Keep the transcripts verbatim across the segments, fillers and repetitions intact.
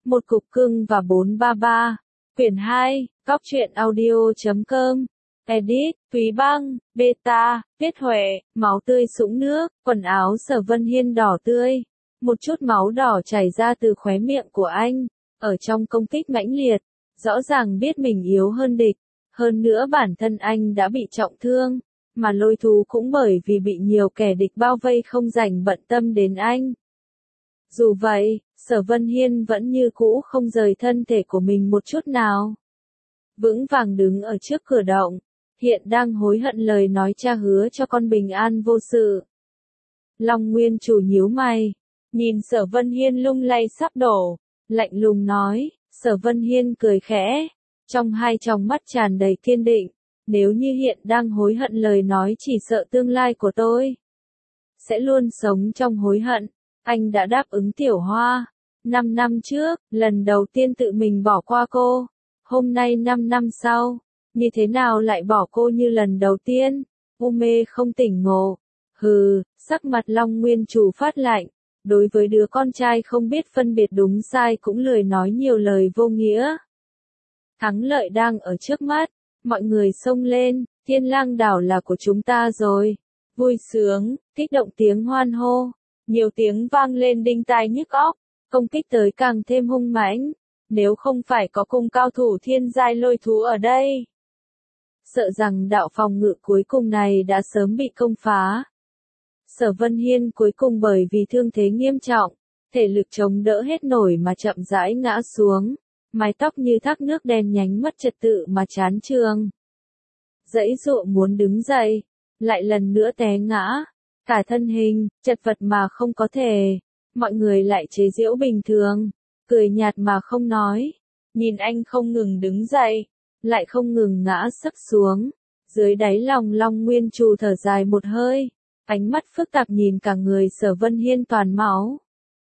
Một cục cưng và bốn ba ba. Quyển hai, góc truyện audio.com. Edit, Thúy Băng, Beta, viết Huệ, máu tươi sũng nước, quần áo Sở Vân Hiên đỏ tươi. Một chút máu đỏ chảy ra từ khóe miệng của anh, ở trong công kích mãnh liệt, rõ ràng biết mình yếu hơn địch. Hơn nữa bản thân anh đã bị trọng thương, mà lôi thú cũng bởi vì bị nhiều kẻ địch bao vây không rảnh bận tâm đến anh. Dù vậy, Sở Vân Hiên vẫn như cũ không rời thân thể của mình một chút nào. Vững vàng đứng ở trước cửa động, hiện đang hối hận lời nói cha hứa cho con bình an vô sự. Long Nguyên Chủ nhíu mày, nhìn Sở Vân Hiên lung lay sắp đổ, lạnh lùng nói. Sở Vân Hiên cười khẽ, trong hai tròng mắt tràn đầy kiên định. Nếu như hiện đang hối hận lời nói chỉ sợ tương lai của tôi sẽ luôn sống trong hối hận. Anh đã đáp ứng Tiểu Hoa. Năm năm trước, lần đầu tiên tự mình bỏ qua cô. Hôm nay năm năm sau, như thế nào lại bỏ cô như lần đầu tiên? U mê không tỉnh ngộ. Hừ, sắc mặt Long Nguyên Chủ phát lạnh. Đối với đứa con trai không biết phân biệt đúng sai cũng lười nói nhiều lời vô nghĩa. Thắng lợi đang ở trước mắt. Mọi người xông lên, Thiên Lang đảo là của chúng ta rồi. Vui sướng, kích động tiếng hoan hô. Nhiều tiếng vang lên đinh tai nhức óc, công kích tới càng thêm hung mãnh. Nếu không phải có cùng cao thủ thiên giai lôi thú ở đây, sợ rằng đạo phòng ngự cuối cùng này đã sớm bị công phá. Sở Vân Hiên cuối cùng bởi vì thương thế nghiêm trọng, thể lực chống đỡ hết nổi mà chậm rãi ngã xuống, mái tóc như thác nước đen nhánh mất trật tự mà chán chường. Dãy dụa muốn đứng dậy, lại lần nữa té ngã. Cả thân hình, chật vật mà không có thể. Mọi người lại chế giễu bình thường, cười nhạt mà không nói. Nhìn anh không ngừng đứng dậy, lại không ngừng ngã sấp xuống. Dưới đáy lòng Long Nguyên Chủ thở dài một hơi, ánh mắt phức tạp nhìn cả người Sở Vân Hiên toàn máu.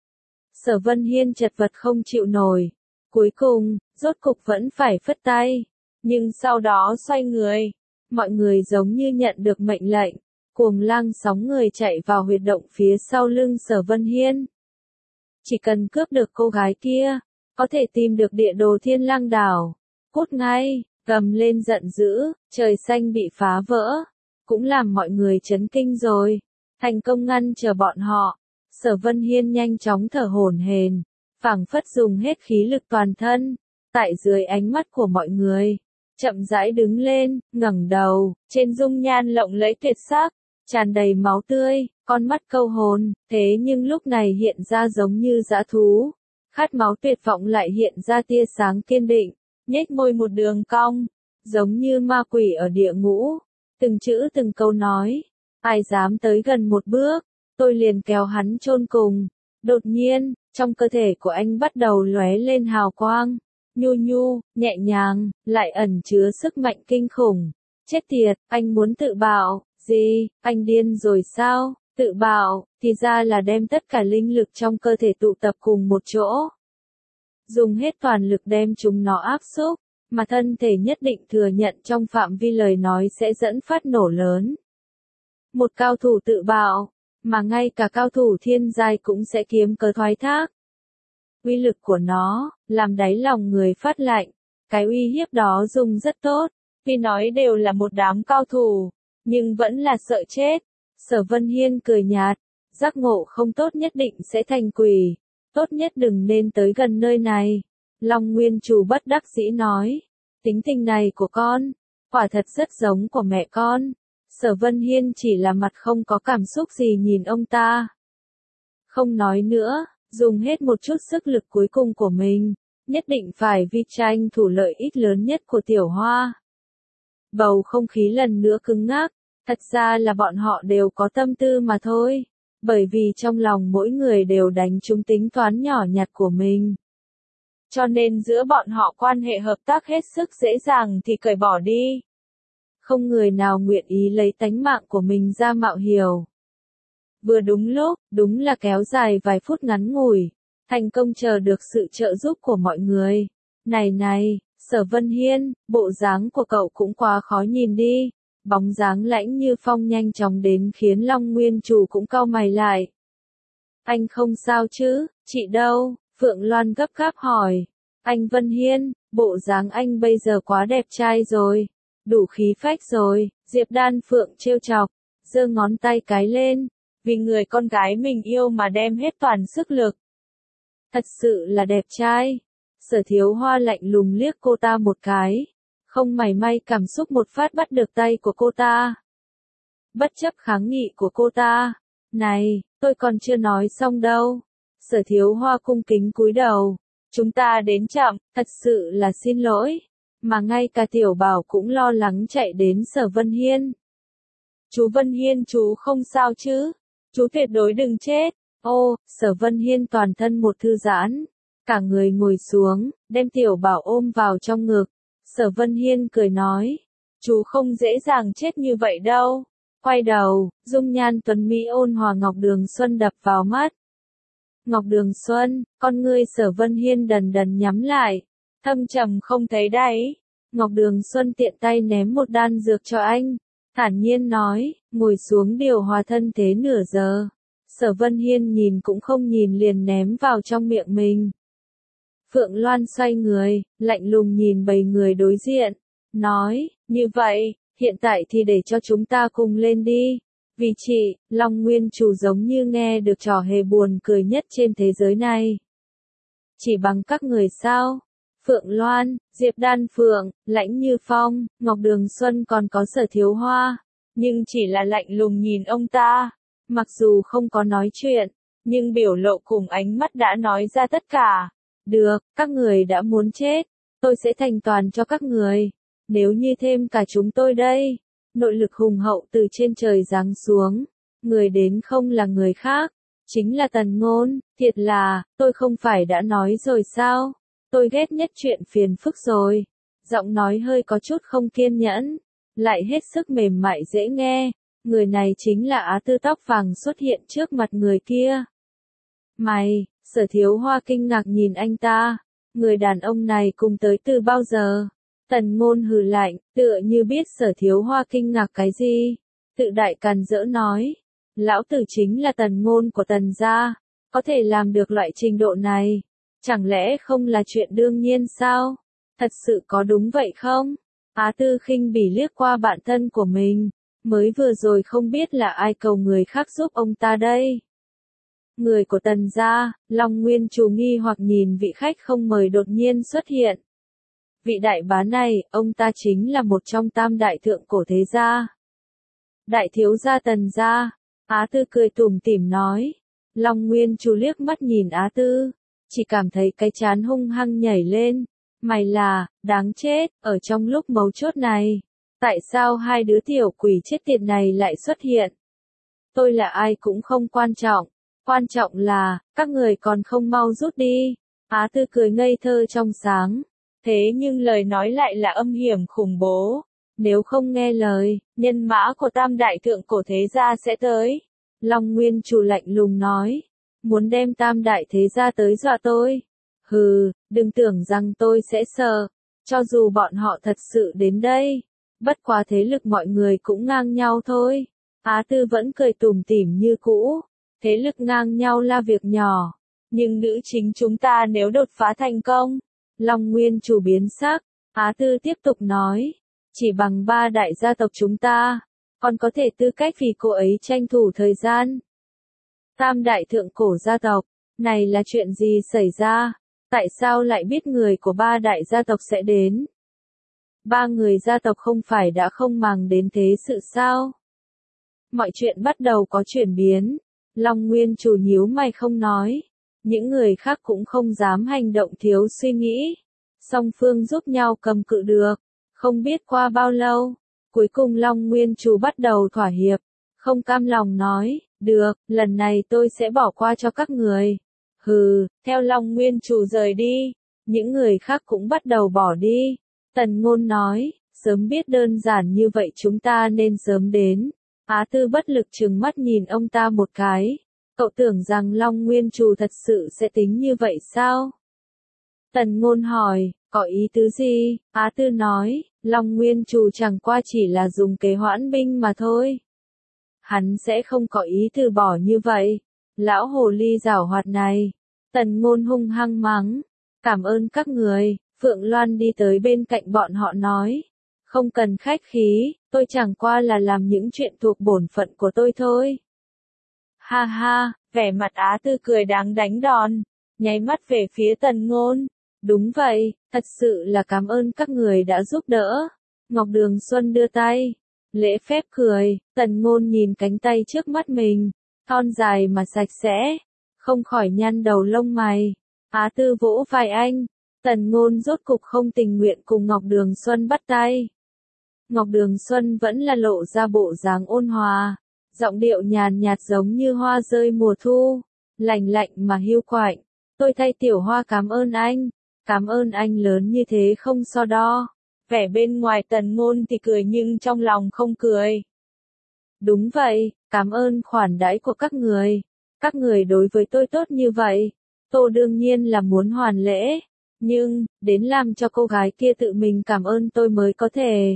Sở Vân Hiên chật vật không chịu nổi. Cuối cùng, rốt cục vẫn phải phất tay. Nhưng sau đó xoay người, mọi người giống như nhận được mệnh lệnh. Cuồng lang sóng người chạy vào huyệt động phía sau lưng Sở Vân Hiên. Chỉ cần cướp được cô gái kia, có thể tìm được địa đồ Thiên Lang đảo. Cút ngay, gầm lên giận dữ, trời xanh bị phá vỡ. Cũng làm mọi người chấn kinh rồi. Thành công ngăn chờ bọn họ. Sở Vân Hiên nhanh chóng thở hổn hển, phảng phất dùng hết khí lực toàn thân. Tại dưới ánh mắt của mọi người, chậm rãi đứng lên, ngẩng đầu, trên dung nhan lộng lẫy tuyệt sắc, tràn đầy máu tươi, con mắt câu hồn, thế nhưng lúc này hiện ra giống như dã thú. Khát máu tuyệt vọng lại hiện ra tia sáng kiên định, nhếch môi một đường cong, giống như ma quỷ ở địa ngũ. Từng chữ từng câu nói, ai dám tới gần một bước, tôi liền kéo hắn chôn cùng. Đột nhiên, trong cơ thể của anh bắt đầu lóe lên hào quang, nhu nhu, nhẹ nhàng, lại ẩn chứa sức mạnh kinh khủng. Chết tiệt, anh muốn tự bạo. Gì, anh điên rồi sao? Tự bạo, thì ra là đem tất cả linh lực trong cơ thể tụ tập cùng một chỗ. Dùng hết toàn lực đem chúng nó áp xúc, mà thân thể nhất định thừa nhận trong phạm vi lời nói sẽ dẫn phát nổ lớn. Một cao thủ tự bạo, mà ngay cả cao thủ thiên giai cũng sẽ kiếm cớ thoái thác. Uy lực của nó, làm đáy lòng người phát lạnh. Cái uy hiếp đó dùng rất tốt, vì nói đều là một đám cao thủ. Nhưng vẫn là sợ chết. Sở Vân Hiên cười nhạt, giác ngộ không tốt nhất định sẽ thành quỷ, tốt nhất đừng nên tới gần nơi này. Long Nguyên Chủ bất đắc dĩ nói, tính tình này của con, quả thật rất giống của mẹ con. Sở Vân Hiên chỉ là mặt không có cảm xúc gì nhìn ông ta. Không nói nữa, dùng hết một chút sức lực cuối cùng của mình, nhất định phải vì tranh thủ lợi ích lớn nhất của Tiểu Hoa. Bầu không khí lần nữa cứng ngắc, thật ra là bọn họ đều có tâm tư mà thôi, bởi vì trong lòng mỗi người đều đánh trúng tính toán nhỏ nhặt của mình. Cho nên giữa bọn họ quan hệ hợp tác hết sức dễ dàng thì cởi bỏ đi. Không người nào nguyện ý lấy tánh mạng của mình ra mạo hiểm. Vừa đúng lúc, đúng là kéo dài vài phút ngắn ngủi, thành công chờ được sự trợ giúp của mọi người. Này này, Sở Vân Hiên, bộ dáng của cậu cũng quá khó nhìn đi. Bóng dáng lãnh như phong nhanh chóng đến khiến Long Nguyên Chủ cũng cau mày lại. Anh không sao chứ, chị đâu? Phượng Loan gấp gáp hỏi. Anh Vân Hiên, bộ dáng anh bây giờ quá đẹp trai rồi. Đủ khí phách rồi, Diệp Đan Phượng trêu chọc, giơ ngón tay cái lên. Vì người con gái mình yêu mà đem hết toàn sức lực. Thật sự là đẹp trai. Sở Thiếu Hoa lạnh lùng liếc cô ta một cái. Không mảy may cảm xúc một phát bắt được tay của cô ta. Bất chấp kháng nghị của cô ta. Này, tôi còn chưa nói xong đâu. Sở Thiếu Hoa cung kính cúi đầu. Chúng ta đến chậm, thật sự là xin lỗi. Mà ngay cả Tiểu Bảo cũng lo lắng chạy đến Sở Vân Hiên. Chú Vân Hiên chú không sao chứ? Chú tuyệt đối đừng chết. Ô, Sở Vân Hiên toàn thân một thư giãn. Cả người ngồi xuống, đem Tiểu Bảo ôm vào trong ngực. Sở Vân Hiên cười nói. Chú không dễ dàng chết như vậy đâu. Quay đầu, dung nhan tuấn mỹ ôn hòa Ngọc Đường Xuân đập vào mắt. Ngọc Đường Xuân, con ngươi Sở Vân Hiên đần đần nhắm lại. Thâm trầm không thấy đáy. Ngọc Đường Xuân tiện tay ném một đan dược cho anh. Thản nhiên nói, ngồi xuống điều hòa thân thế nửa giờ. Sở Vân Hiên nhìn cũng không nhìn liền ném vào trong miệng mình. Phượng Loan xoay người, lạnh lùng nhìn bầy người đối diện. Nói, như vậy, hiện tại thì để cho chúng ta cùng lên đi. Vì chị, Long Nguyên Chủ giống như nghe được trò hề buồn cười nhất trên thế giới này. Chỉ bằng các người sao? Phượng Loan, Diệp Đan Phượng, Lãnh Như Phong, Ngọc Đường Xuân còn có Sở Thiếu Hoa. Nhưng chỉ là lạnh lùng nhìn ông ta. Mặc dù không có nói chuyện, nhưng biểu lộ cùng ánh mắt đã nói ra tất cả. Được, các người đã muốn chết. Tôi sẽ thành toàn cho các người. Nếu như thêm cả chúng tôi đây. Nội lực hùng hậu từ trên trời giáng xuống. Người đến không là người khác. Chính là Tần Ngôn. Thiệt là, tôi không phải đã nói rồi sao? Tôi ghét nhất chuyện phiền phức rồi. Giọng nói hơi có chút không kiên nhẫn. Lại hết sức mềm mại dễ nghe. Người này chính là Á Tư tóc vàng xuất hiện trước mặt người kia. Mày, Sở Thiếu Hoa kinh ngạc nhìn anh ta. Người đàn ông này cùng tới từ bao giờ? Tần Ngôn hừ lạnh, tựa như biết Sở Thiếu Hoa kinh ngạc cái gì. Tự đại càn dỡ nói. Lão tử chính là Tần Ngôn của Tần gia. Có thể làm được loại trình độ này. Chẳng lẽ không là chuyện đương nhiên sao? Thật sự có đúng vậy không? Á Tư khinh bỉ liếc qua bạn thân của mình. Mới vừa rồi không biết là ai cầu người khác giúp ông ta đây. Người của Tần gia, Long Nguyên Chủ nghi hoặc nhìn vị khách không mời đột nhiên xuất hiện. Vị đại bá này, ông ta chính là một trong tam đại thượng cổ thế gia. Đại thiếu gia Tần gia. Á Tư cười tủm tỉm nói. Long Nguyên Chủ liếc mắt nhìn Á Tư. Chỉ cảm thấy cái trán hung hăng nhảy lên. Mày là, đáng chết, ở trong lúc mấu chốt này. Tại sao hai đứa tiểu quỷ chết tiệt này lại xuất hiện? Tôi là ai cũng không quan trọng. Quan trọng là, các người còn không mau rút đi. Á Tư cười ngây thơ trong sáng. Thế nhưng lời nói lại là âm hiểm khủng bố. Nếu không nghe lời, nhân mã của tam đại thượng cổ thế gia sẽ tới. Long Nguyên Chủ lạnh lùng nói. Muốn đem tam đại thế gia tới dọa tôi. Hừ, đừng tưởng rằng tôi sẽ sợ. Cho dù bọn họ thật sự đến đây. Bất quá thế lực mọi người cũng ngang nhau thôi. Á Tư vẫn cười tủm tỉm như cũ. Thế lực ngang nhau là việc nhỏ. Nhưng nữ chính chúng ta nếu đột phá thành công. Long Nguyên Chủ biến sắc. Á Tư tiếp tục nói. Chỉ bằng ba đại gia tộc chúng ta. Còn có thể tư cách vì cô ấy tranh thủ thời gian. Tam đại thượng cổ gia tộc. Này là chuyện gì xảy ra? Tại sao lại biết người của ba đại gia tộc sẽ đến? Ba người gia tộc không phải đã không màng đến thế sự sao? Mọi chuyện bắt đầu có chuyển biến. Long Nguyên Chủ nhíu mày không nói. Những người khác cũng không dám hành động thiếu suy nghĩ. Song phương giúp nhau cầm cự được. Không biết qua bao lâu. Cuối cùng Long Nguyên Chủ bắt đầu thỏa hiệp. Không cam lòng nói. Được, lần này tôi sẽ bỏ qua cho các người. Hừ, theo Long Nguyên Chủ rời đi. Những người khác cũng bắt đầu bỏ đi. Tần Ngôn nói. Sớm biết đơn giản như vậy chúng ta nên sớm đến. Á Tư bất lực trừng mắt nhìn ông ta một cái. Cậu tưởng rằng Long Nguyên Chủ thật sự sẽ tính như vậy sao? Tần Ngôn hỏi, có ý tứ gì? Á Tư nói, Long Nguyên Chủ chẳng qua chỉ là dùng kế hoãn binh mà thôi. Hắn sẽ không có ý từ bỏ như vậy. Lão hồ ly giảo hoạt này. Tần Ngôn hung hăng mắng. Cảm ơn các người, Phượng Loan đi tới bên cạnh bọn họ nói. Không cần khách khí, tôi chẳng qua là làm những chuyện thuộc bổn phận của tôi thôi. Ha ha, vẻ mặt Á Tư cười đáng đánh đòn, nháy mắt về phía Tần Ngôn. Đúng vậy, thật sự là cảm ơn các người đã giúp đỡ. Ngọc Đường Xuân đưa tay, lễ phép cười, Tần Ngôn nhìn cánh tay trước mắt mình, thon dài mà sạch sẽ, không khỏi nhăn đầu lông mày. Á Tư vỗ vai anh, Tần Ngôn rốt cục không tình nguyện cùng Ngọc Đường Xuân bắt tay. Ngọc Đường Xuân vẫn là lộ ra bộ dáng ôn hòa, giọng điệu nhàn nhạt giống như hoa rơi mùa thu, lạnh lạnh mà hiu quạnh. Tôi thay Tiểu Hoa cảm ơn anh, cảm ơn anh lớn như thế không so đo. Vẻ bên ngoài Tần Ngôn thì cười nhưng trong lòng không cười. Đúng vậy, cảm ơn khoản đãi của các người. Các người đối với tôi tốt như vậy, tôi đương nhiên là muốn hoàn lễ. Nhưng, đến làm cho cô gái kia tự mình cảm ơn tôi mới có thể.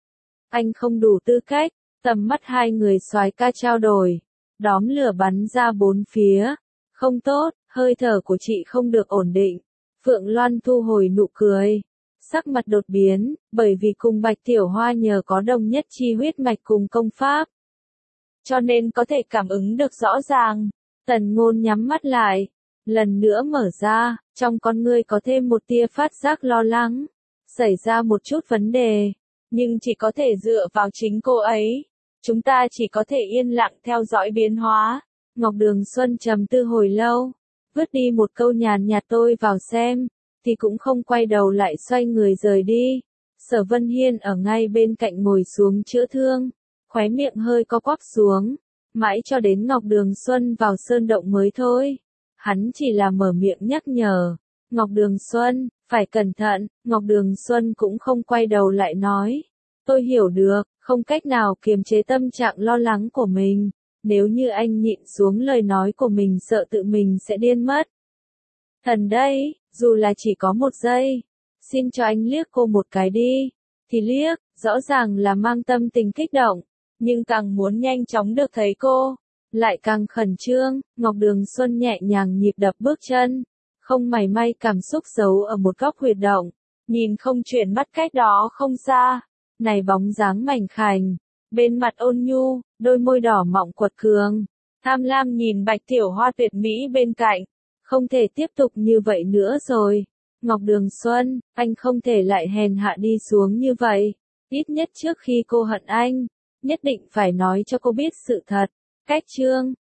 Anh không đủ tư cách, tầm mắt hai người soái ca trao đổi. Đóm lửa bắn ra bốn phía. Không tốt, hơi thở của chị không được ổn định. Phượng Loan thu hồi nụ cười. Sắc mặt đột biến, bởi vì cùng Bạch Tiểu Hoa nhờ có đồng nhất chi huyết mạch cùng công pháp. Cho nên có thể cảm ứng được rõ ràng. Tần Ngôn nhắm mắt lại, lần nữa mở ra, trong con ngươi có thêm một tia phát giác lo lắng. Xảy ra một chút vấn đề, nhưng chỉ có thể dựa vào chính cô ấy. Chúng ta chỉ có thể yên lặng theo dõi biến hóa. Ngọc Đường Xuân trầm tư hồi lâu, vứt đi một câu nhàn nhạt tôi vào xem, thì cũng không quay đầu lại xoay người rời đi. Sở Vân Hiên ở ngay bên cạnh ngồi xuống chữa thương, khóe miệng hơi co quắp xuống, mãi cho đến Ngọc Đường Xuân vào sơn động mới thôi. Hắn chỉ là mở miệng nhắc nhở, Ngọc Đường Xuân, phải cẩn thận. Ngọc Đường Xuân cũng không quay đầu lại nói, tôi hiểu được, không cách nào kiềm chế tâm trạng lo lắng của mình. Nếu như anh nhịn xuống lời nói của mình sợ tự mình sẽ điên mất. Thần đây, dù là chỉ có một giây, xin cho anh liếc cô một cái đi. Thì liếc, rõ ràng là mang tâm tình kích động, nhưng càng muốn nhanh chóng được thấy cô, lại càng khẩn trương. Ngọc Đường Xuân nhẹ nhàng nhịp đập bước chân, không mảy may cảm xúc giấu ở một góc huyệt động, nhìn không chuyển mắt cách đó không xa. Này bóng dáng mảnh khảnh, bên mặt ôn nhu, đôi môi đỏ mọng quật cường, tham lam nhìn Bạch Tiểu Hoa tuyệt mỹ bên cạnh. Không thể tiếp tục như vậy nữa rồi. Ngọc Đường Xuân, anh không thể lại hèn hạ đi xuống như vậy. Ít nhất trước khi cô hận anh, nhất định phải nói cho cô biết sự thật. Cách chương